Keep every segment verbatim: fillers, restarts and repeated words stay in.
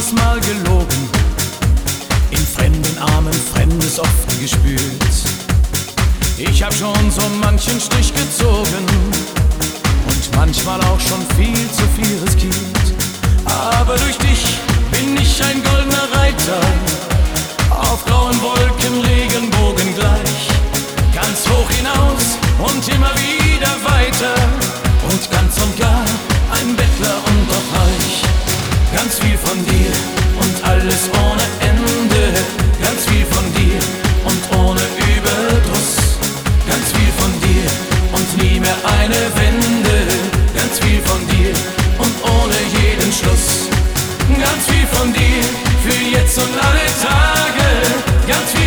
manches Mal gelogen, in fremden Armen Fremdes oft gespürt. Ich hab schon so manchen Stich gezogen und manchmal auch schon viel zu viel riskiert. Aber durch dich bin ich ein goldener Reiter, auf grauen Wolken, Regenbogen gleich, ganz hoch hinaus und immer wieder weiter und ganz und gar ein Bettler und doch reich. Ganz viel von dir und alles ohne Ende, ganz viel von dir und ohne Überdruss, ganz viel von dir und nie mehr eine Wende, ganz viel von dir und ohne jeden Schluss, ganz viel von dir für jetzt und alle Tage, ganz viel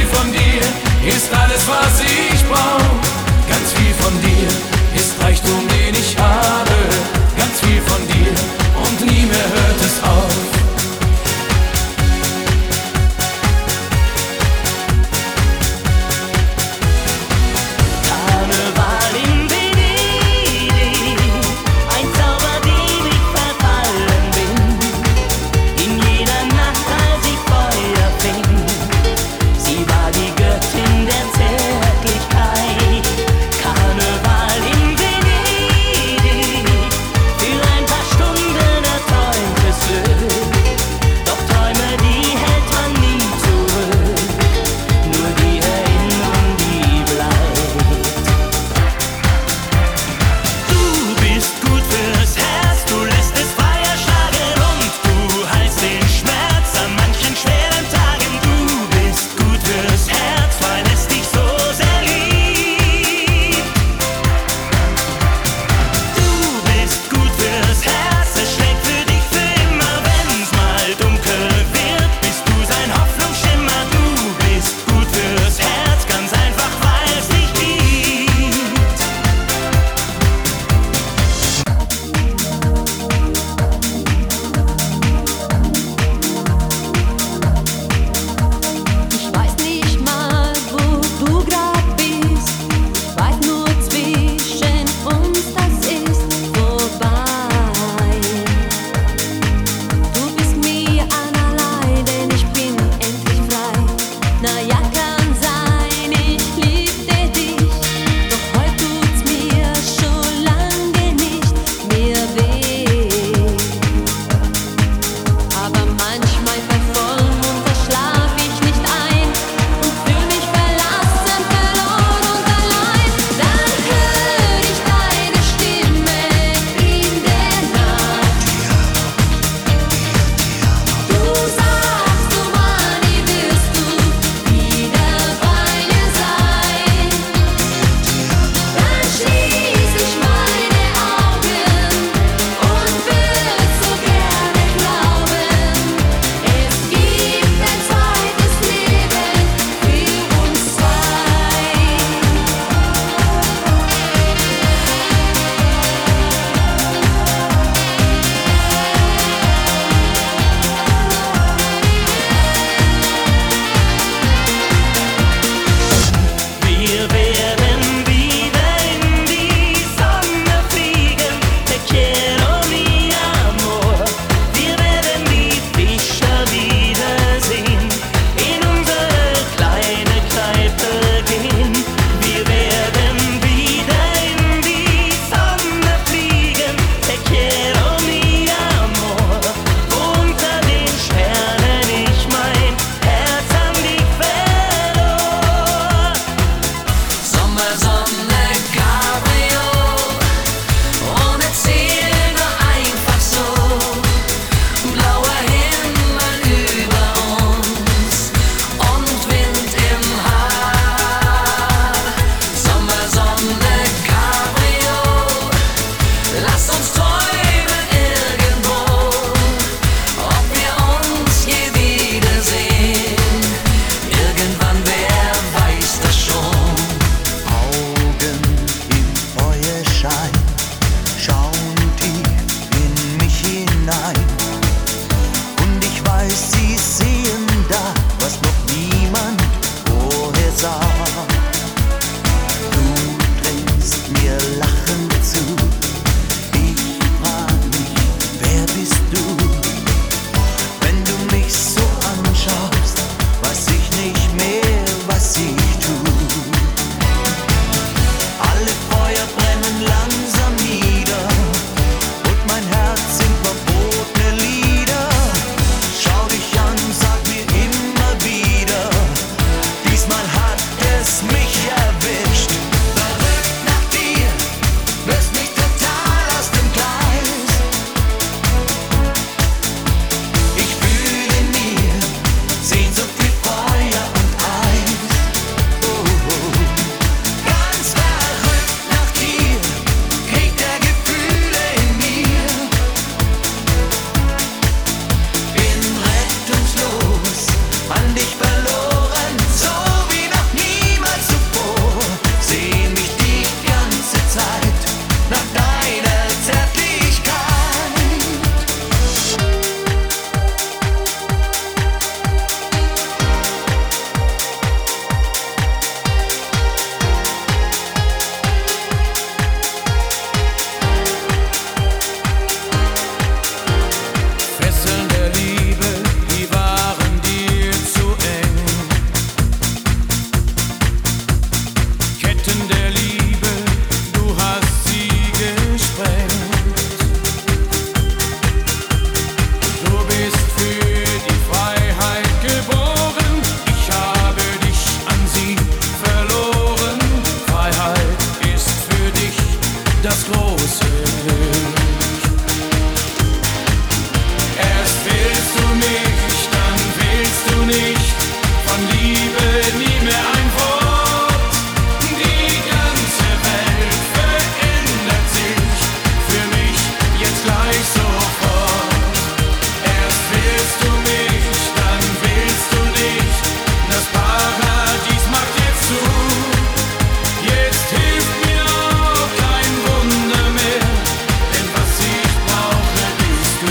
schreibe nie mehr ein Wort. Die ganze Welt verändert sich für mich jetzt gleich sofort. Erst willst du mich, dann willst du nicht. Das Paradies macht jetzt zu. Jetzt hilft mir auch kein Wunder mehr, denn was ich brauche, bist du.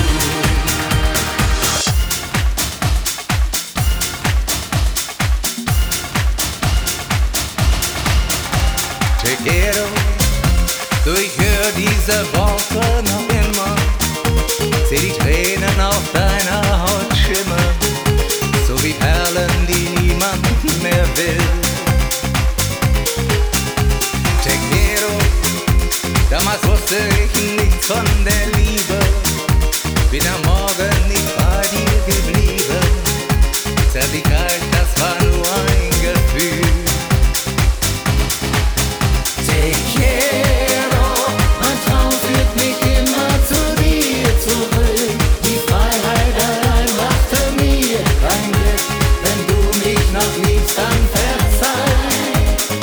Te quiero, du, ich hör diese Worte noch immer. Seh die Tränen auf deiner Haut schimmern, so wie Perlen, die niemand mehr will. Te quiero, damals wusste ich nichts von der Liebe, bin am Morgen nicht bei dir geblieben. Zärtlichkeit, das war nur ein Gefühl. Te quiero, mein Traum führt mich immer zu dir zurück. Die Freiheit allein brachte mir kein Glück. Wenn du mich noch liebst, dann verzeih.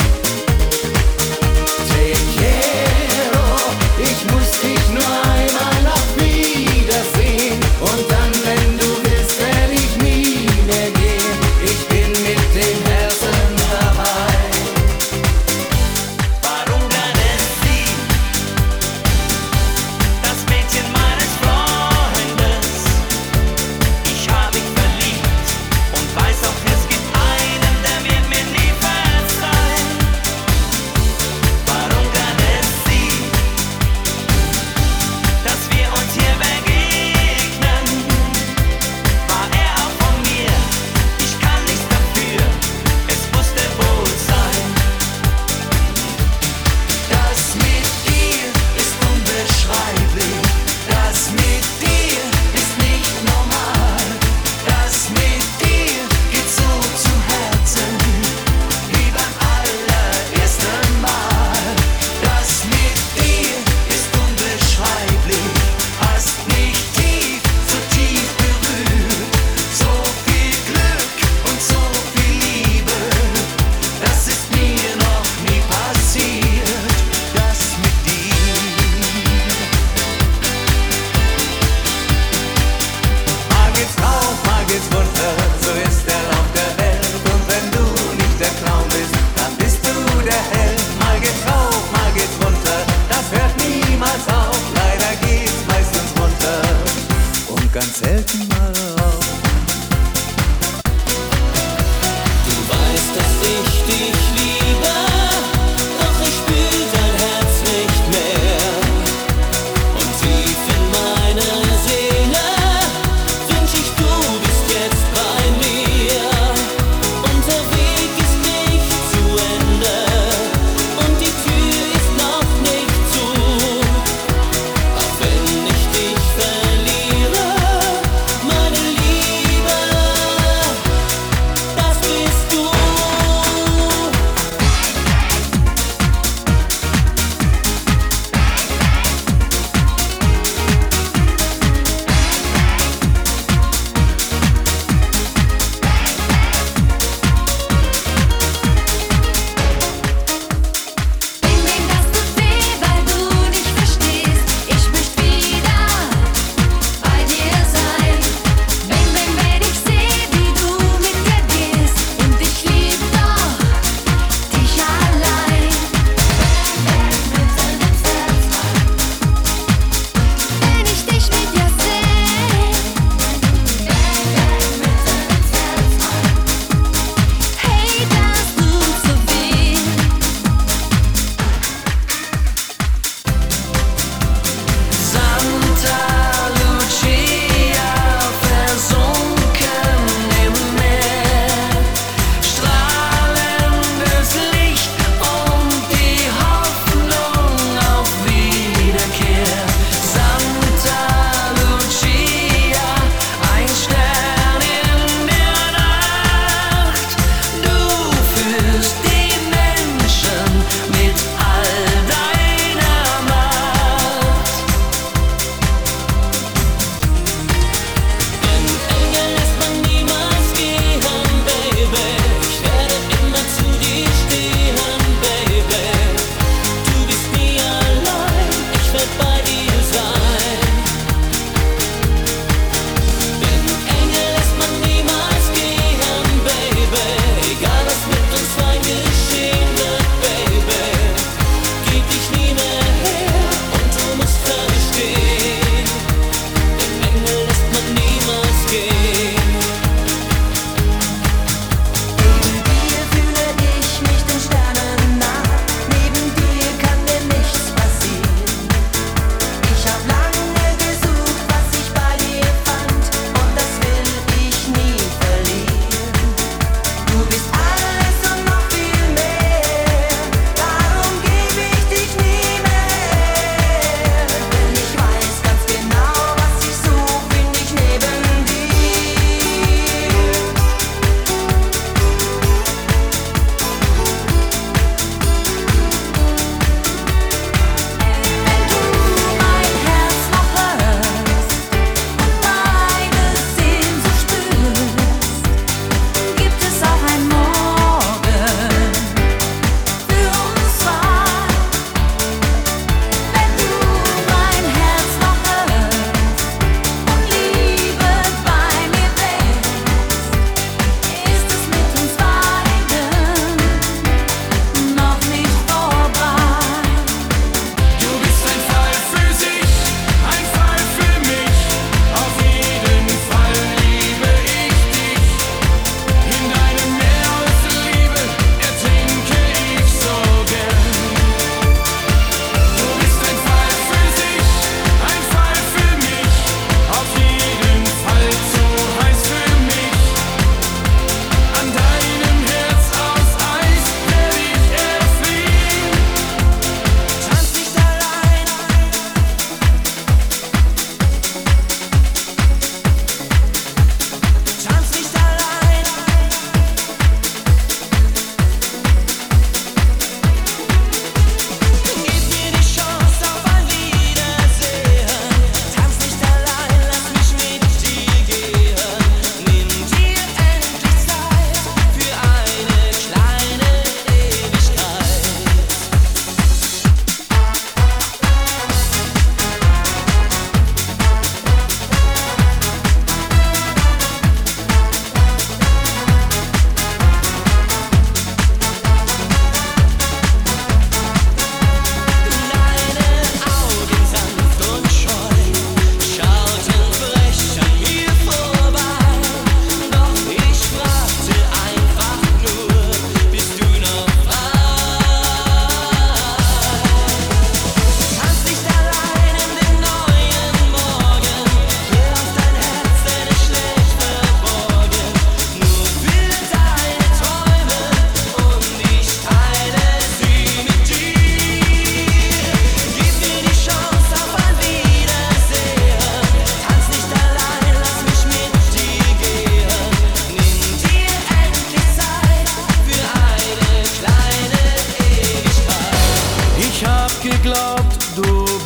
Te quiero, ich muss dich nur einmal noch wiedersehen. Und dann, wenn du willst, werd ich nie mehr gehen. Ich bin mit dem Herzen dabei. Warum kann es sie, das Mädchen meines Freundes? Ich hab mich verliebt und weiß auch, es gibt einen, der wird mir nie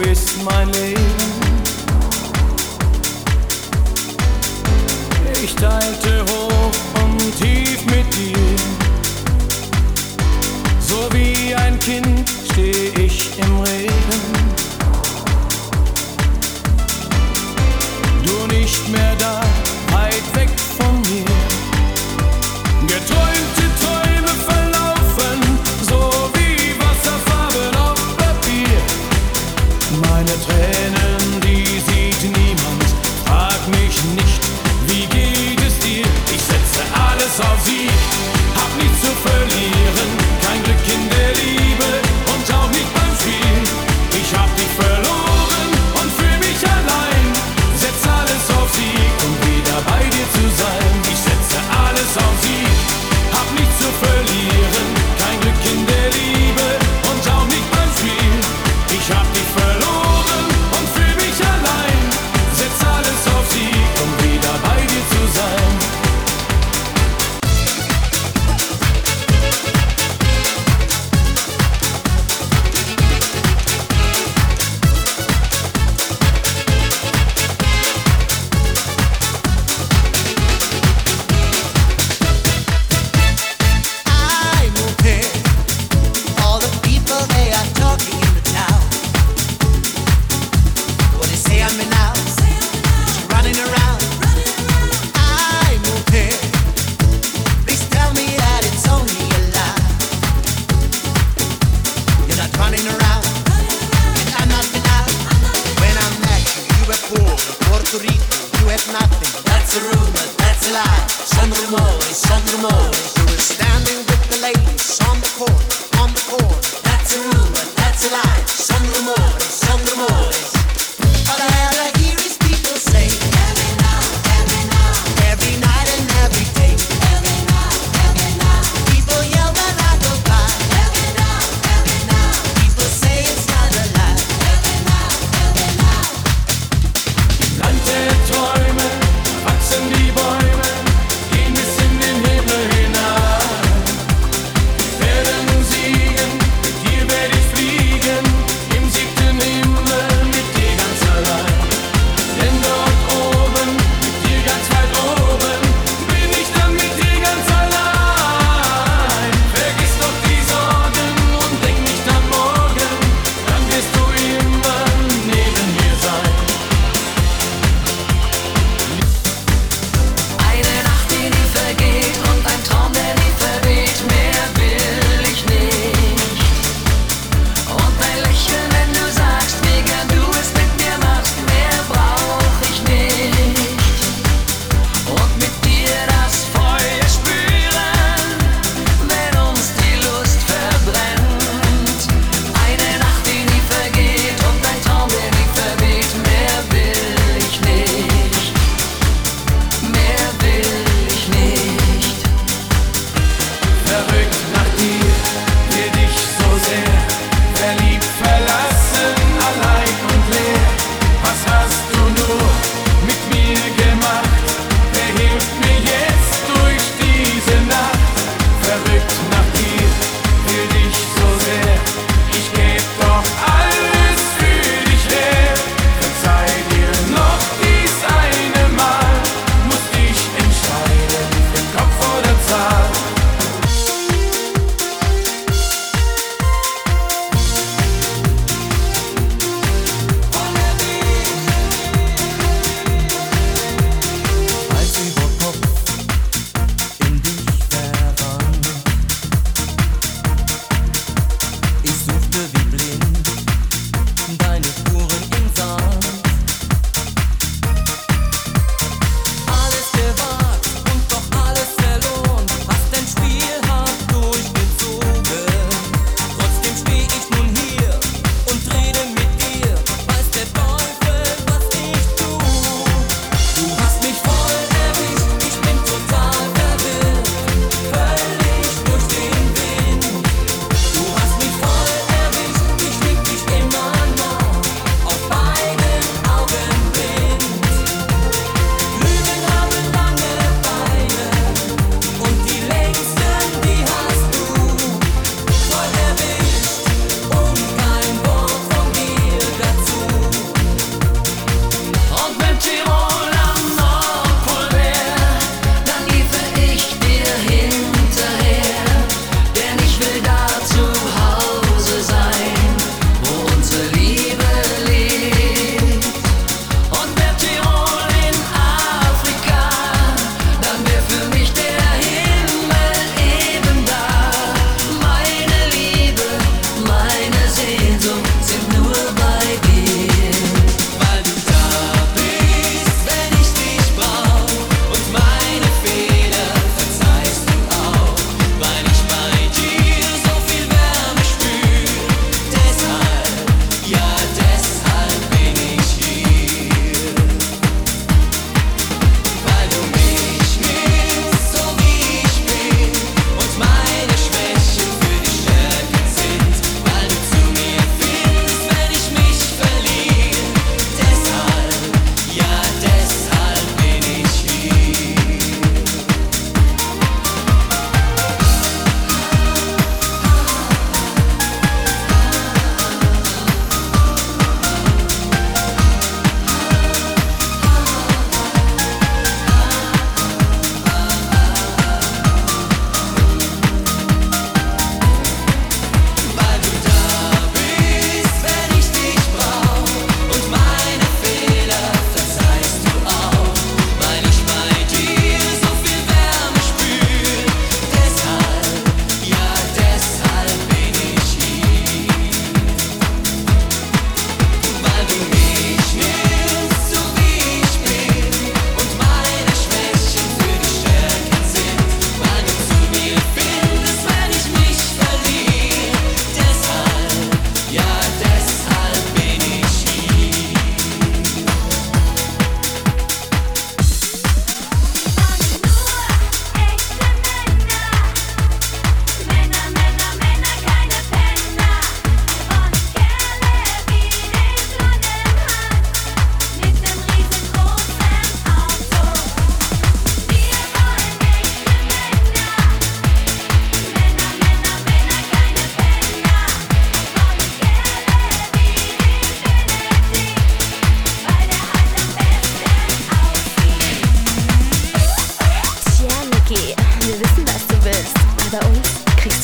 bist mein Leben. Ich teilte hoch und tief mit dir. So wie ein Kind steh ich im Regen. Du nicht mehr da, weit weg von mir. Geträumte Träume verlaufen, so wie Wasserfarben auf Papier. Meine Tränen, die sieht niemand, frag mich nicht, wie geht es dir? Ich setze alles auf Sieg, hab nichts zu verlieren, kein Glück in der Liebe und auch nicht beim Spiel.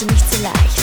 du nicht so leicht.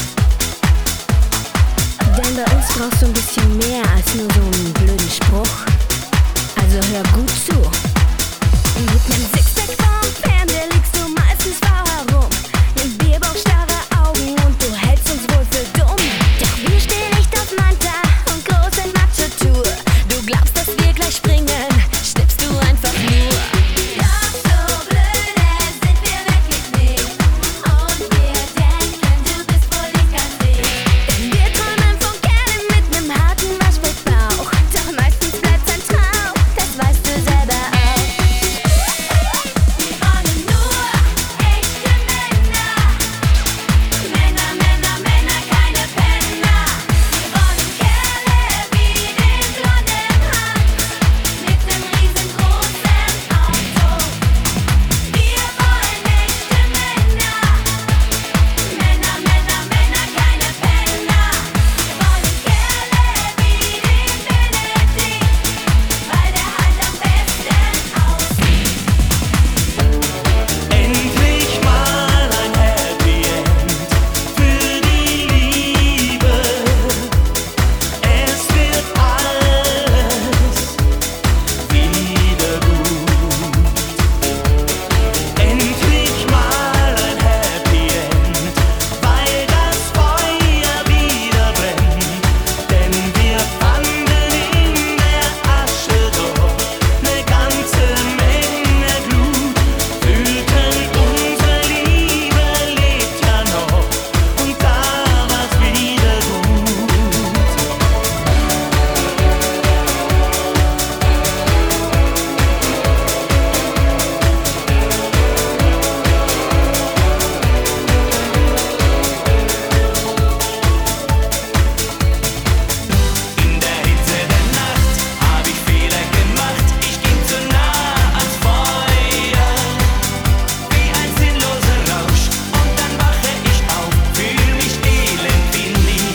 Denn bei uns brauchst du ein bisschen mehr als nur so einen blöden Spruch. Also hör gut zu. Mit nem Sixpack vorm Fernseher liegst du meistens faul herum. Nimm Bierbauch, starre Augen und du hältst uns wohl für dumm. Doch wir stehen nicht auf Manta und große Nacho-Tour. Du glaubst, dass wir gleich springen, schnippst du einfach nur. Doch so blöde sind wir wirklich nicht. Und wir denken, du bist wohl nicht ganz dicht. Denn wir träumen von Kerlen mit nem harten Waschbrettbauch. Doch meistens bleibt's ein Traum, das weißt du selber auch. Wir wollen nur echte Männer. Männer, Männer, Männer, keine Penner. Wir wollen Kerle wie den blonden Hans mit nem riesengroßen Auto. Wir wollen echte Männer. Männer, Männer, Männer, keine Penner. Wir wollen Kerle wie den Benedikt, weil der halt am besten aussieht. Endlich mal ein Happy End für die Liebe. Es wird alles wieder gut. Endlich mal ein Happy End, weil das Feuer wieder brennt. Denn wir fanden in der Asche doch ne ganze Menge Blut. Fühlten, unsere Liebe lebt ja noch und da war's wieder gut. In der Hitze der Nacht hab ich Fehler gemacht. Ich ging zu nah ans Feuer, wie ein sinnloser Rausch. Und dann wache ich auf, fühl mich elend wie nie.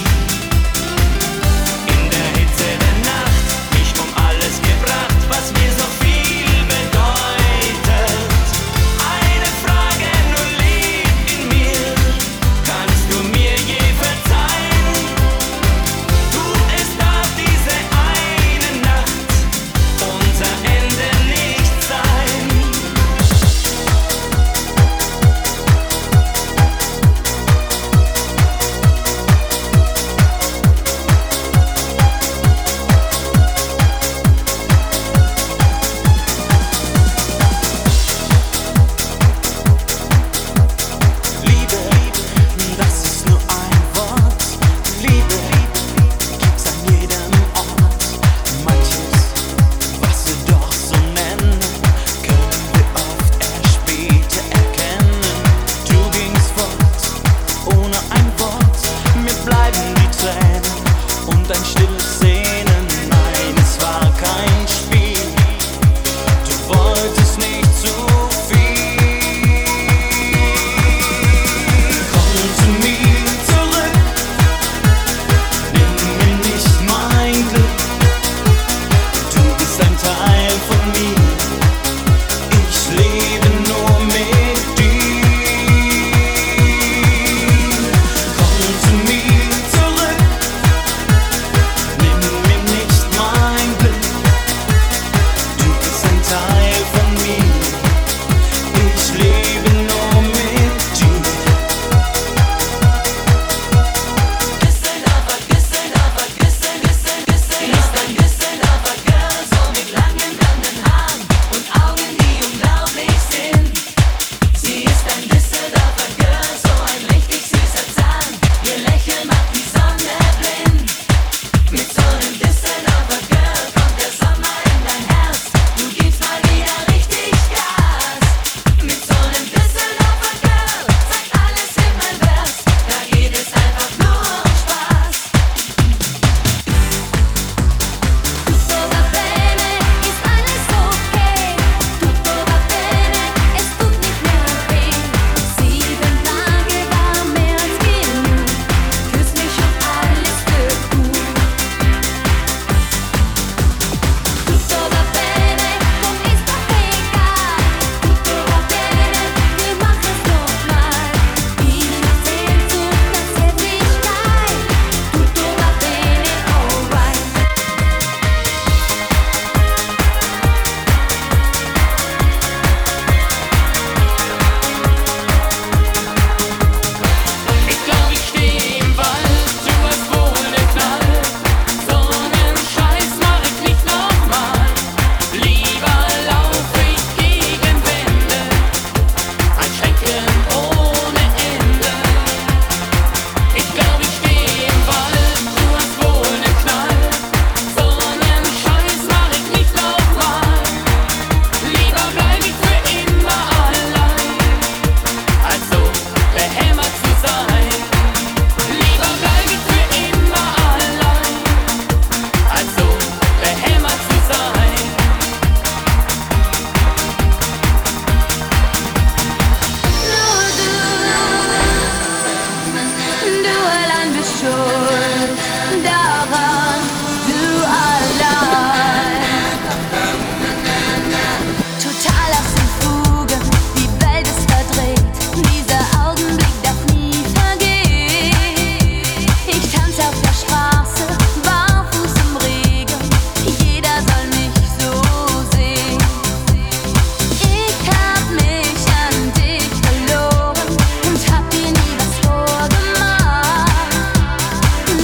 In der Hitze der Nacht mich um alles gebracht, was mir so viel bedeutet. Eine Frage nur lebt in mir, kannst du mir je verzeihen? Du, es darf diese eine Nacht unser Ende nicht sein. Liebe, das ist nur ein Wort. Liebe gibt's an jedem Ort. Manches, was wir doch so nennen, können wir oft erst später erkennen. Du gingst fort, ohne ein Wort. Mir bleiben die Tränen und ein stilles Sehnen. Nein, es war kein Spiel. Du wolltest nicht zu viel. Komm zu mir zurück, nimm mir nicht mein Glück. Du bist ein Teil von mir, ich lebe nur mit dir. Komm zu mir zurück, schuld daran, du allein. Total aus den Fugen, die Welt ist verdreht, dieser Augenblick darf nie vergehen. Ich tanze auf der Straße, barfuß im Regen, jeder soll mich so sehen. Ich hab mich an dich verloren und hab dir nie was vorgemacht.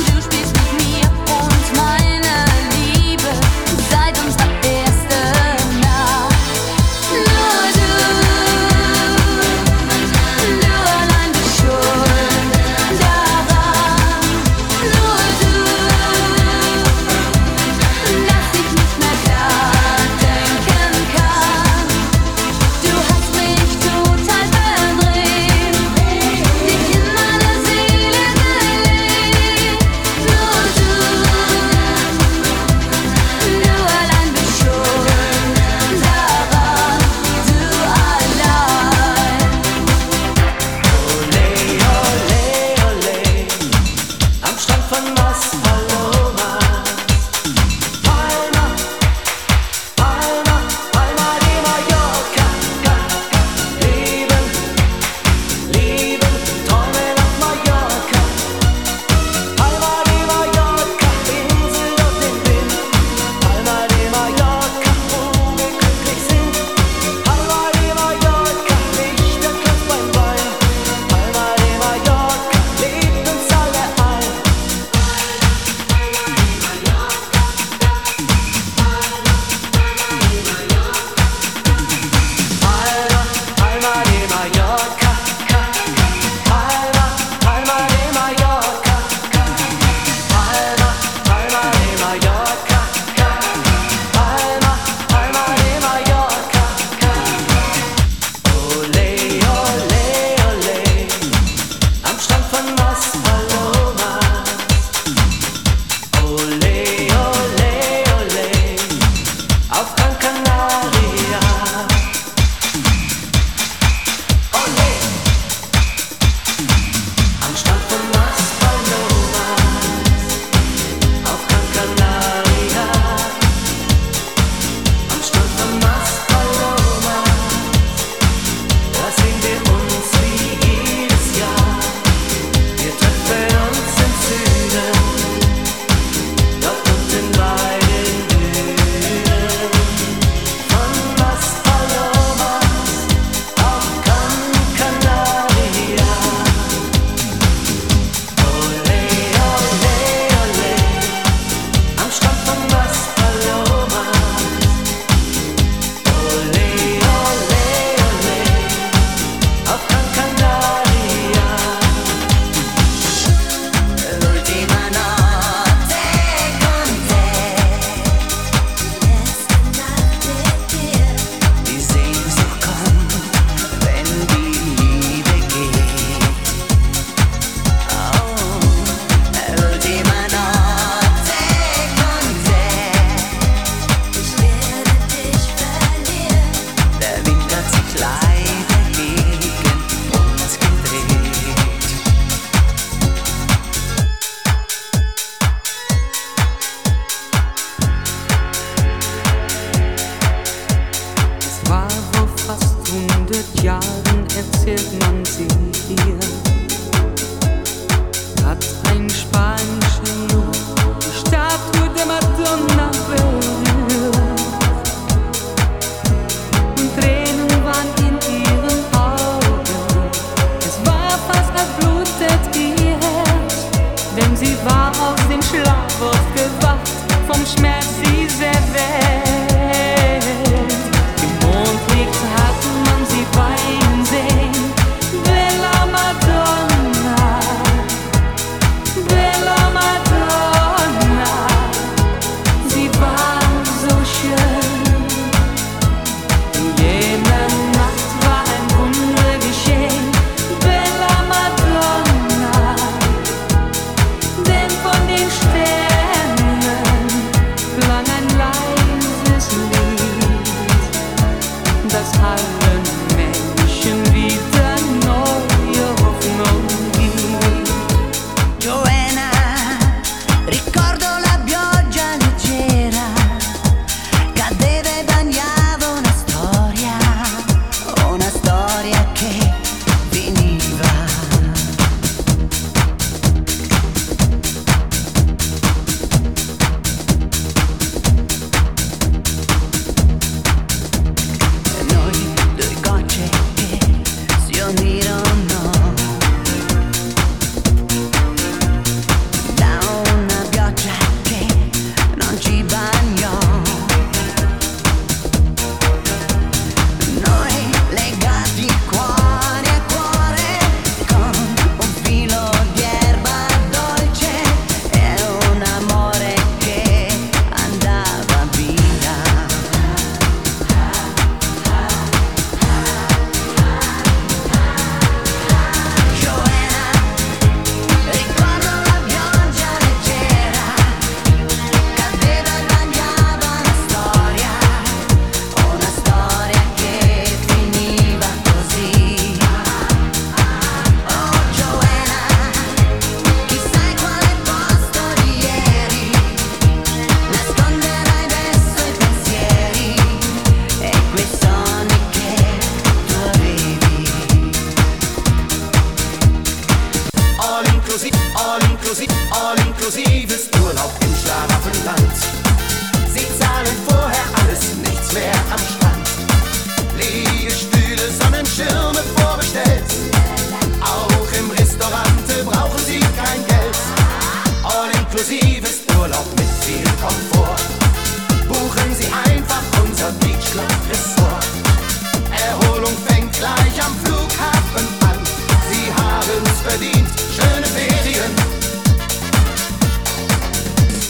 inklusiv, all inklusives Urlaub im Schlaraffenland. Sie zahlen vorher alles, nichts mehr am Strand. Liegestühle, Sonnenschirme vorbestellt. Auch im Restaurant brauchen Sie kein Geld. All inklusives Urlaub mit viel Komfort. Buchen Sie einfach unser Beach Club Resort. Erholung fängt gleich am Flughafen an. Sie haben's verdient, schöne Ferien.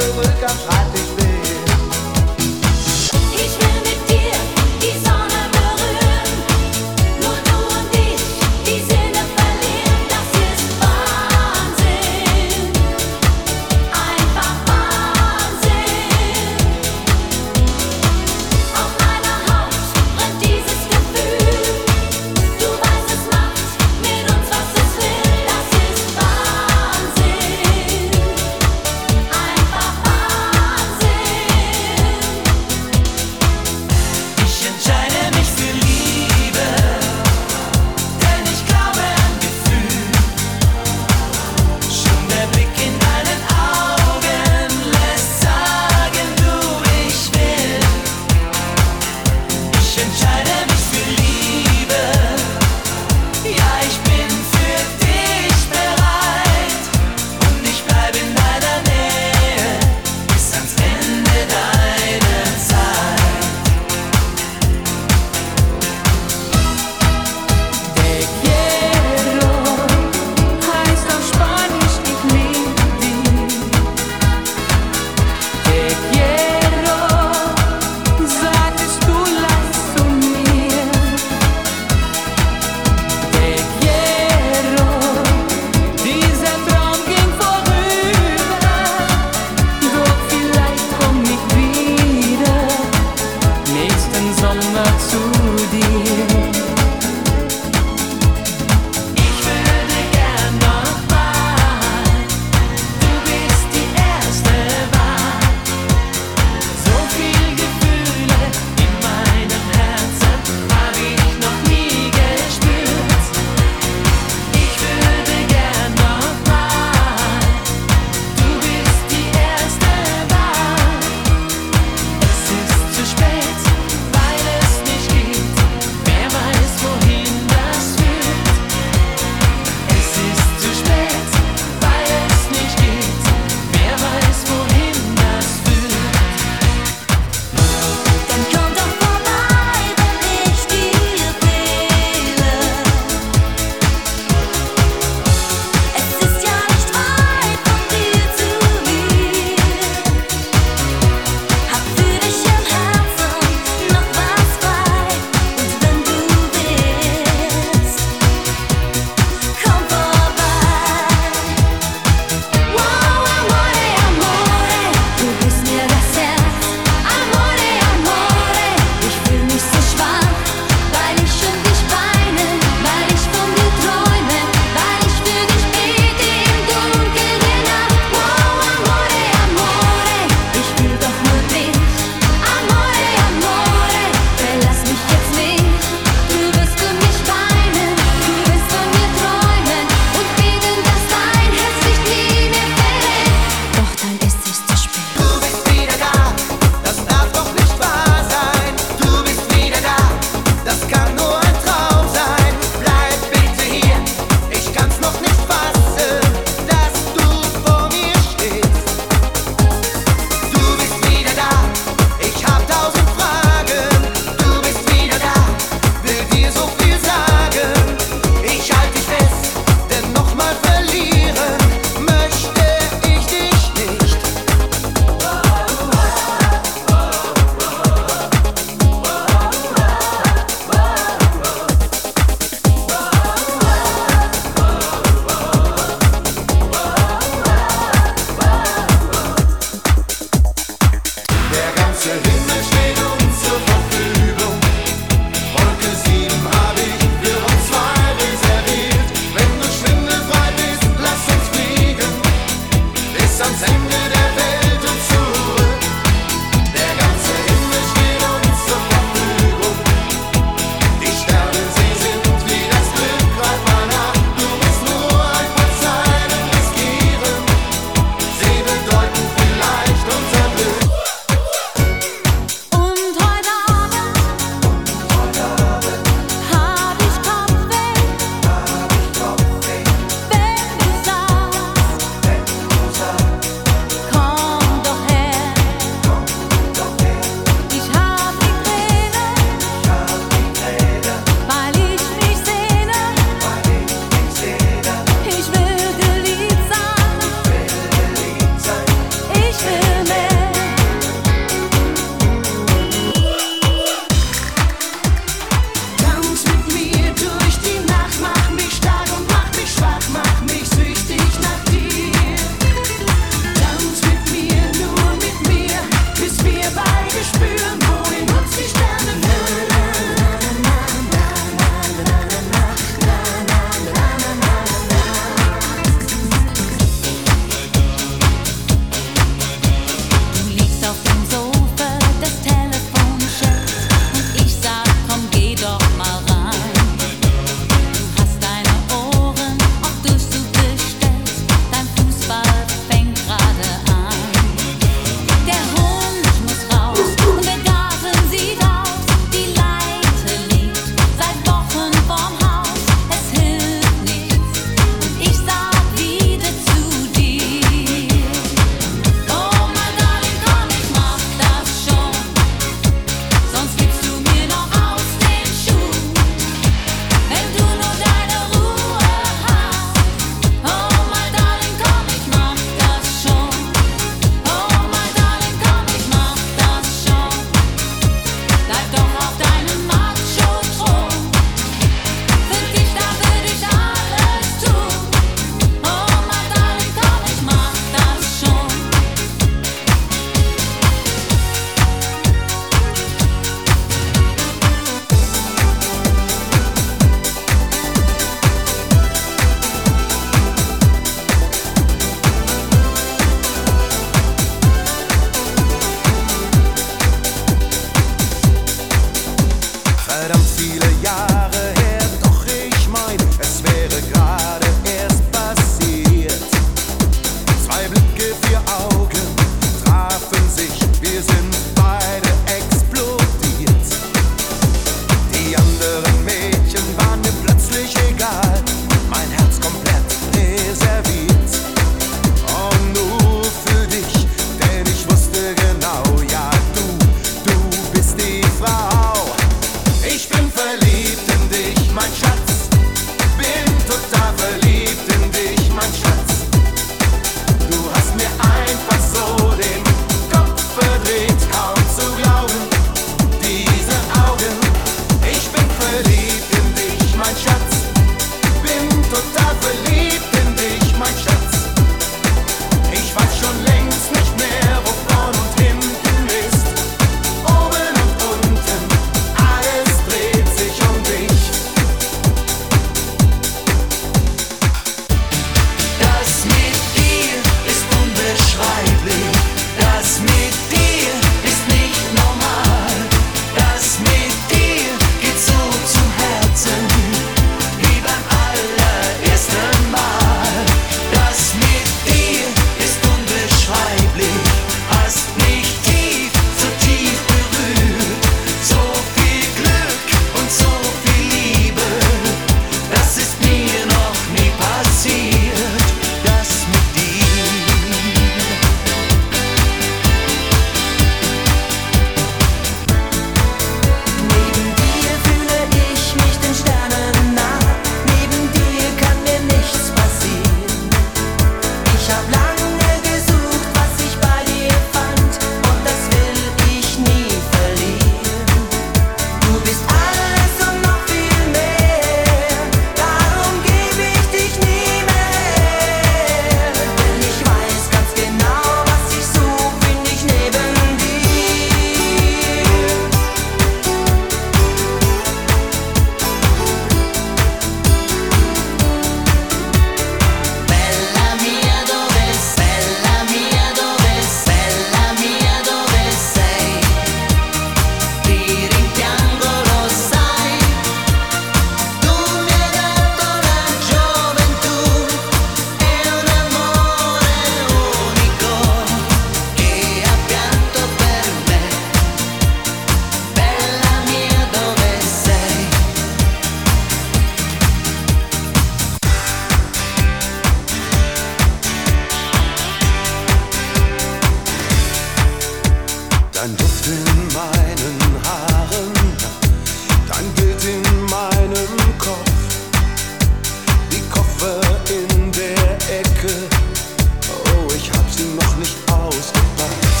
in meinen Haaren, dein Bild in meinem Kopf, die Koffer in der Ecke, oh, ich hab sie noch nicht ausgepackt.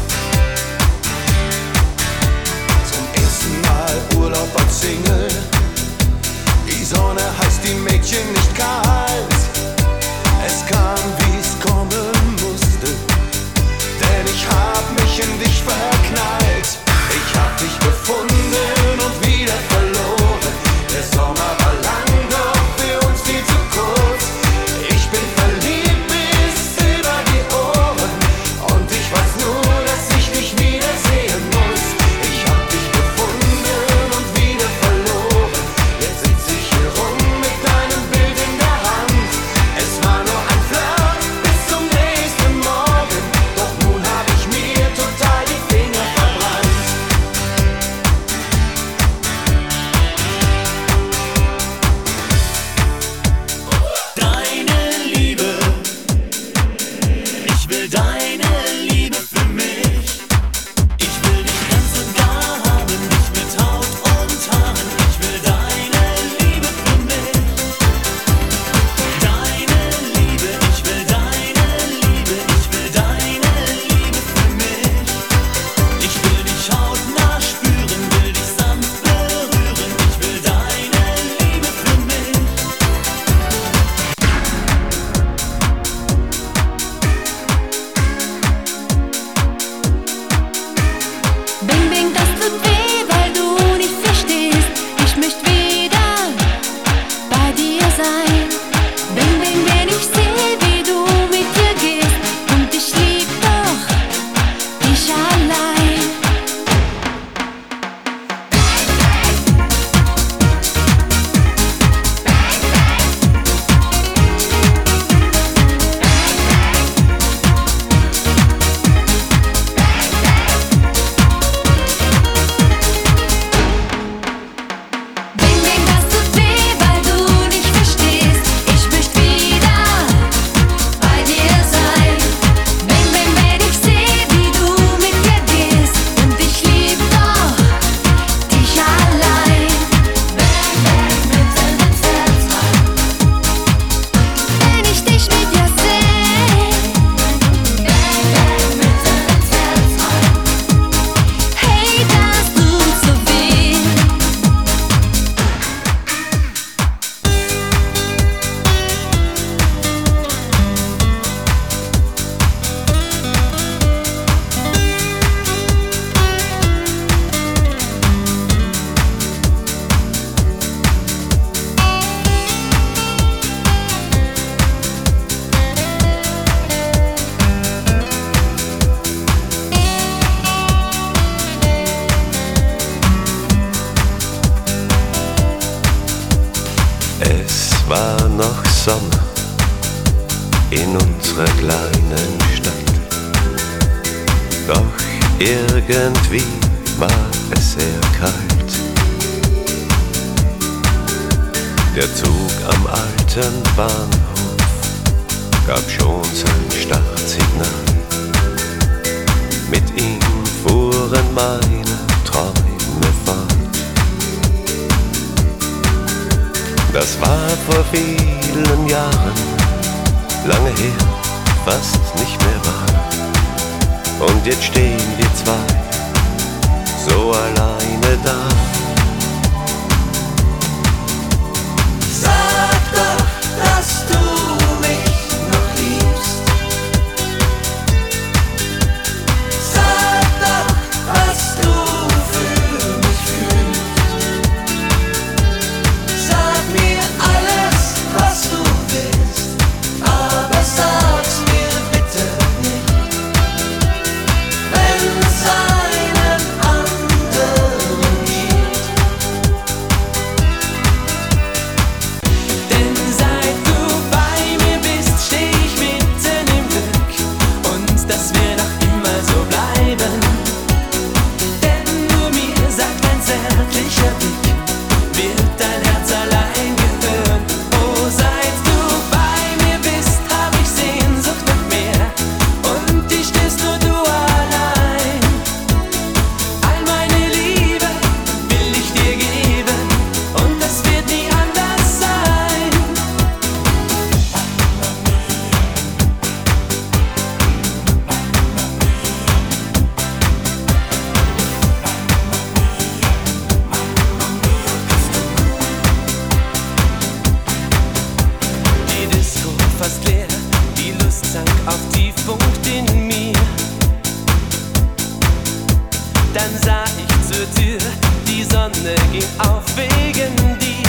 Zum ersten Mal Urlaub als Single, die Sonne heißt die Mädchen nicht kalt. Es kam, wie's kommen musste, denn ich hab mich in dich verknallt. Ich hab dich gefunden und wieder verloren. Der Sommer war lang, doch für uns viel zu kurz. Ich bin verliebt bis über die Ohren und ich weiß nur, dass ich dich wiedersehen muss. Ich hab dich gefunden und wieder verloren. Jetzt sitz ich hier rum mit deinem Bild in der Hand. Es war nur ein Flirt bis zum nächsten Morgen, doch nun hab ich mir total die Finger verbrannt. Deine Liebe, ich will deine Liebe für mich. Ich will dich ganz und gar haben, dich mit Haut und Haaren. Ich will deine Liebe für mich. Deine Liebe, ich will deine Liebe, ich will deine Liebe für mich. Ich will dich hautnah spüren, will dich sanft berühren. Ich will deine Liebe für mich. Bing, bing, das tut weh, weil du nicht verstehst. Ich möchte wieder bei dir sein. Bing, bing, wenn ich sehe, wie du mit dir gehst. Und ich lieb doch dich allein. Bing, bing, das tut weh, weil du nicht verstehst. Ich möchte wieder bei dir sein. Bing, bing, wenn ich sehe, wie du mit dir gehst. Und ich lieb doch dich allein. Bang, bang, mitten ins Herz rein. Wenn ich dich mit dir sehe. Bang, bang, mitten ins Herz rein. Hey, das tut so weh. Es war noch Sommer in unserer kleinen Stadt. Doch irgendwie war es sehr kalt. Der Zug am alten Bahnhof gab schon sein Startsignal. Mit ihm fuhren meine Träume fort. Das war vor vielen Jahren, lange her, fast nicht mehr wahr. Und jetzt stehen wir zwei, so alleine da. Sag doch, dass du mich noch liebst. Sag doch, was du für mich fühlst. Sag mir alles, was du willst, aber sag's mir bitte nicht, wenn es Dann sah ich zur Tür, die Sonne ging auf wegen dir.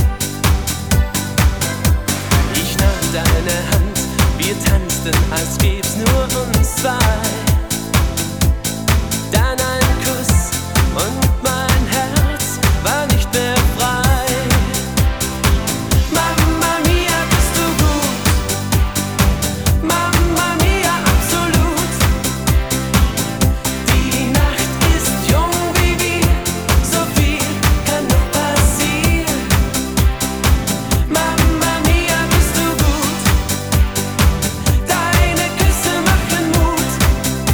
Ich nahm deine Hand, wir tanzten, als gäb's nur uns zwei. Dann ein Kuss und mein Herz war nicht mehr frei. Mamma mia, bist du gut? Mamma mia, absolut. Die Nacht ist jung wie wir, so viel kann noch passieren. Mamma mia, bist du gut? Deine Küsse machen Mut.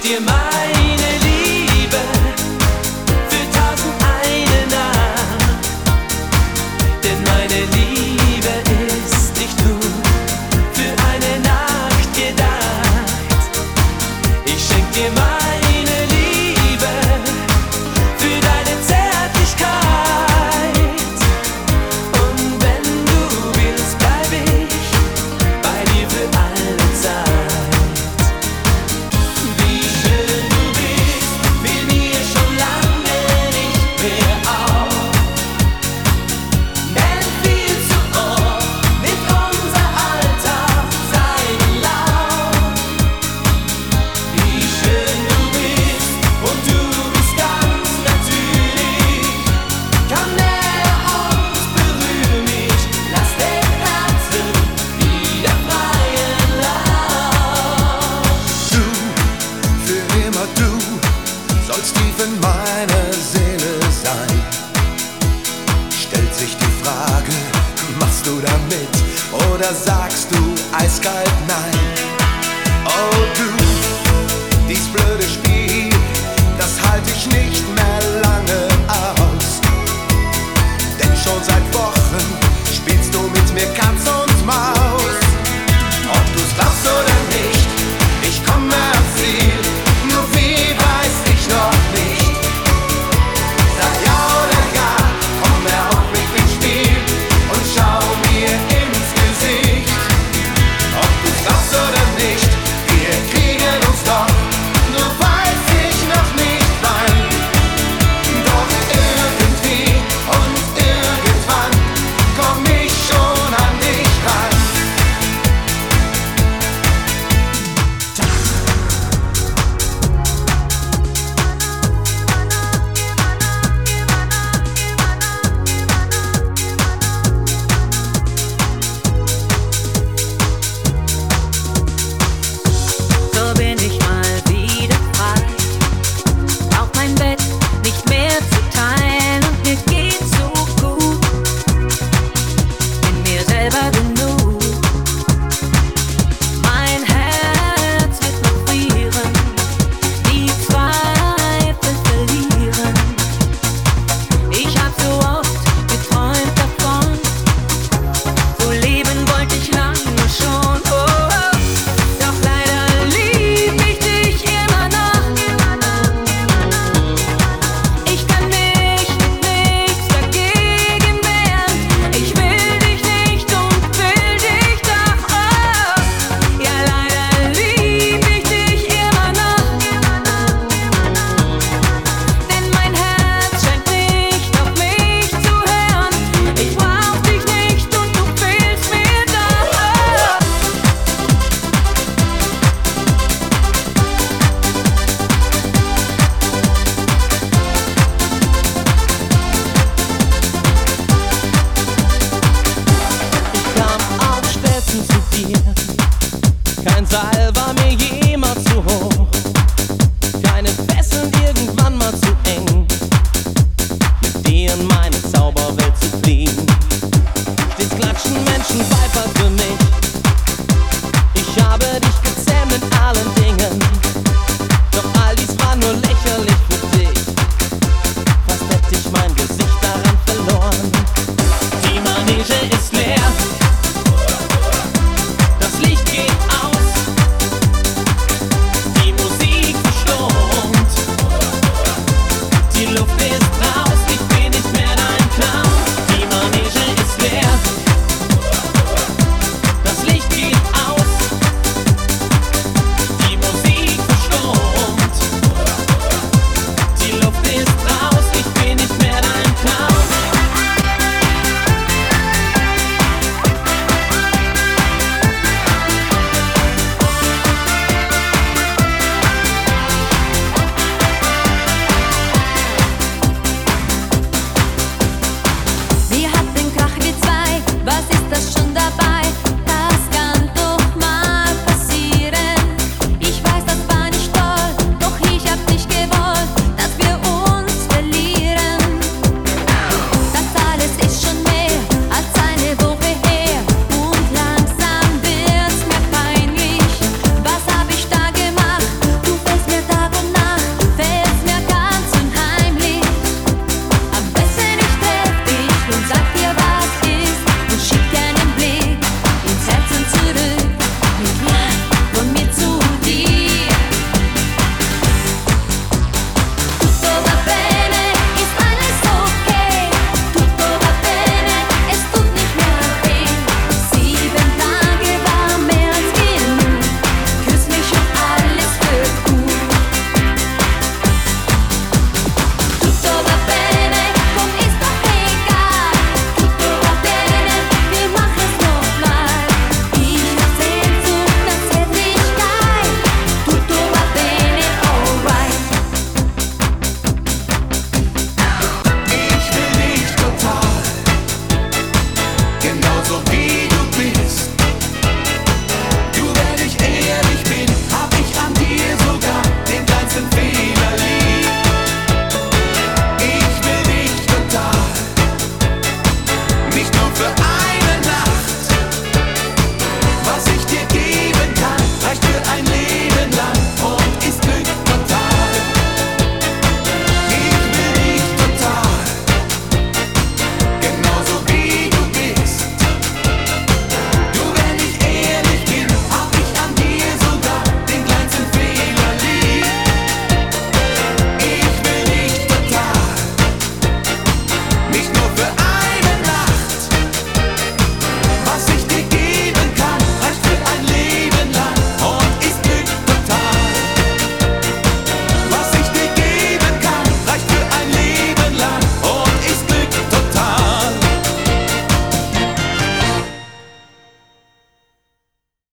dir meine Liebe für tausend eine Nacht. Denn meine Liebe ist nicht nur für eine Nacht gedacht. Ich schenk dir meine Liebe für deine Zärtlichkeit. Und wenn du willst, bleib ich bei dir für alle Zeit. Wie schön du bist, fiel mir schon lange nicht mehr auf. Denn viel zu oft nimmt unser Alltag seinen Lauf. Wie schön du bist und du bist ganz natürlich. Komm näher und berühr mich, lass dem Herzen wieder freien Lauf. Du, für immer du, sollst tief in mein